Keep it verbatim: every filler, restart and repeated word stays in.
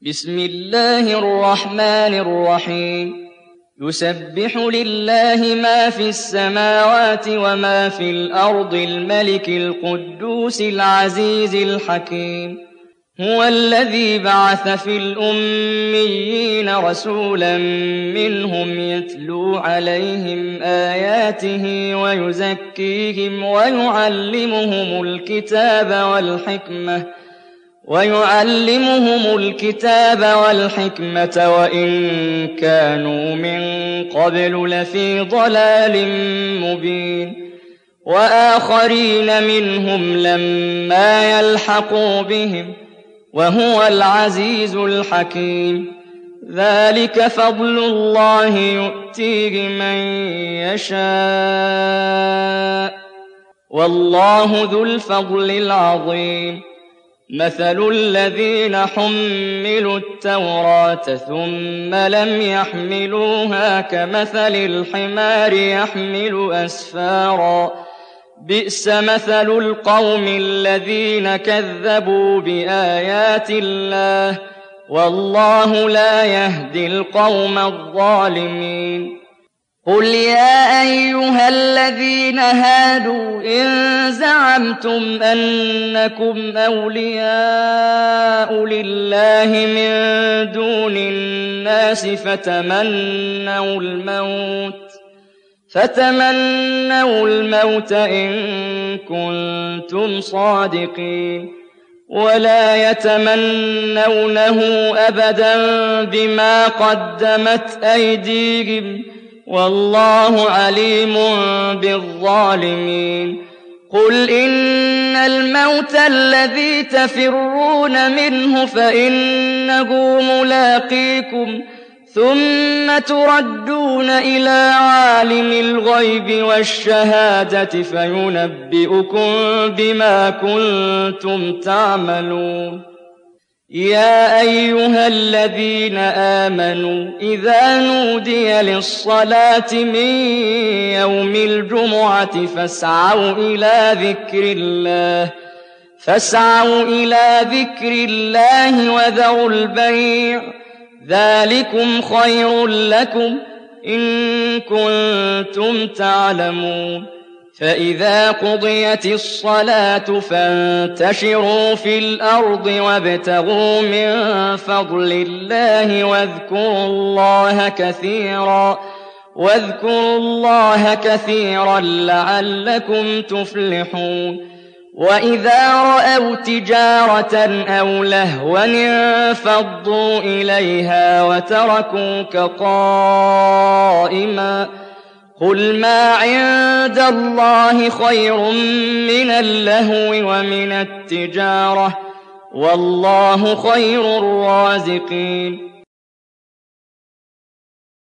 بسم الله الرحمن الرحيم يسبح لله ما في السماوات وما في الأرض الملك القدوس العزيز الحكيم هو الذي بعث في الأميين رسولا منهم يتلو عليهم آياته ويزكيهم ويعلمهم الكتاب والحكمة ويعلمهم الكتاب والحكمة وإن كانوا من قبل لفي ضلال مبين وآخرين منهم لما يلحقوا بهم وهو العزيز الحكيم ذلك فضل الله يؤتيه من يشاء والله ذو الفضل العظيم مثل الذين حملوا التوراة ثم لم يحملوها كمثل الحمار يحمل أسفارا بئس مثل القوم الذين كذبوا بآيات الله والله لا يهدي القوم الظالمين قل يا أيها الذين هادوا إن زعمتم أنكم أولياء لله من دون الناس فتمنوا الموت فتمنوا الموت إن كنتم صادقين ولا يتمنونه أبدا بما قدمت أيديهم والله عليم بالظالمين قل إن الموت الذي تفرون منه فإنه ملاقيكم ثم تردون إلى عالم الغيب والشهادة فينبئكم بما كنتم تعملون يا أيها الذين آمنوا إذا نودي للصلاة من يوم الجمعة فاسعوا إلى ذكر الله فاسعوا إلى ذكر الله وذروا البيع ذلكم خير لكم إن كنتم تعلمون فإذا قضيت الصلاة فانتشروا في الأرض وابتغوا من فضل الله واذكروا الله كثيرا واذكروا الله كثيرا لعلكم تفلحون وإذا رأوا تجارة أو لهوا انفضوا إليها وتركوك قائما قل ما عند الله خير من اللهو ومن التجارة والله خير الرازقين